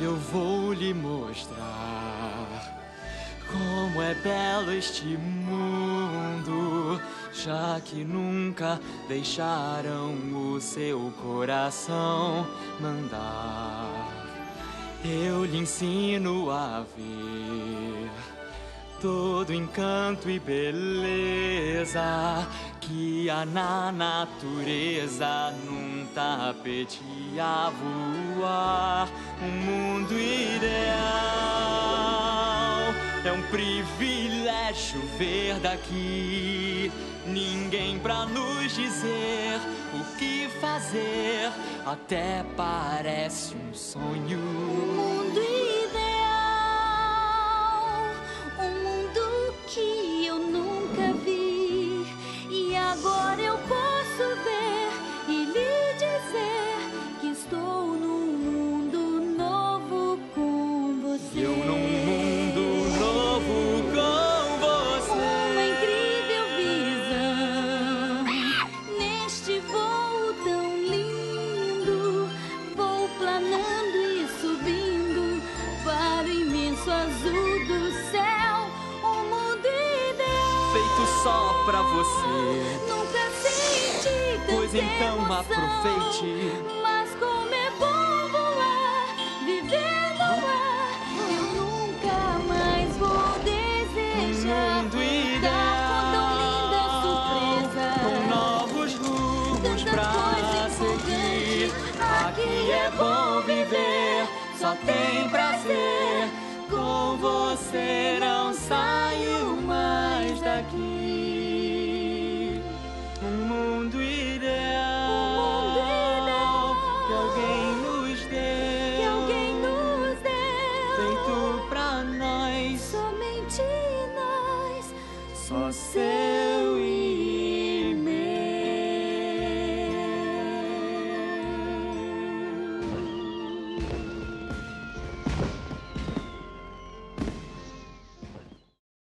eu vou lhe mostrar como é belo este mundo, já que nunca deixaram o seu coração mandar. Eu lhe ensino a ver todo encanto e beleza que há na natureza, num tapete a voar. Um mundo ideal é um privilégio ver daqui. Ninguém pra nos dizer o que fazer, até parece um sonho. Um mundo ideal, um mundo que eu nunca vi. E agora eu posso ver e lhe dizer que estou num mundo novo com você. Eu num mundo novo com você. Uma incrível visão neste voo tão lindo. Vou planando e subindo para o imenso azul do céu. Um mundo ideal Feito só pra você. nunca senti tanta Pois então emoção. aproveite. Mas como é bom voar, viver no ar. Eu nunca mais vou desejar Mundo dar com tão linda surpresa. com novos rumos Tanta pra coisa seguir. empolgante. Aqui é bom viver, só tem prazer. Com você não saio mais daqui. Um mundo ideal que alguém nos Que alguém deu, nos deu. feito pra nós. Somente nós. Só sei